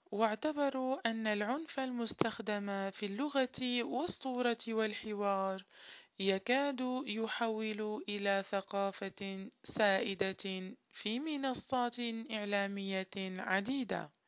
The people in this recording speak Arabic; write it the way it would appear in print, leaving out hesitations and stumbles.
واعتبروا أن العنف المستخدم في اللغة والصورة والحوار يكاد يحول إلى ثقافة سائدة في منصات إعلامية عديدة.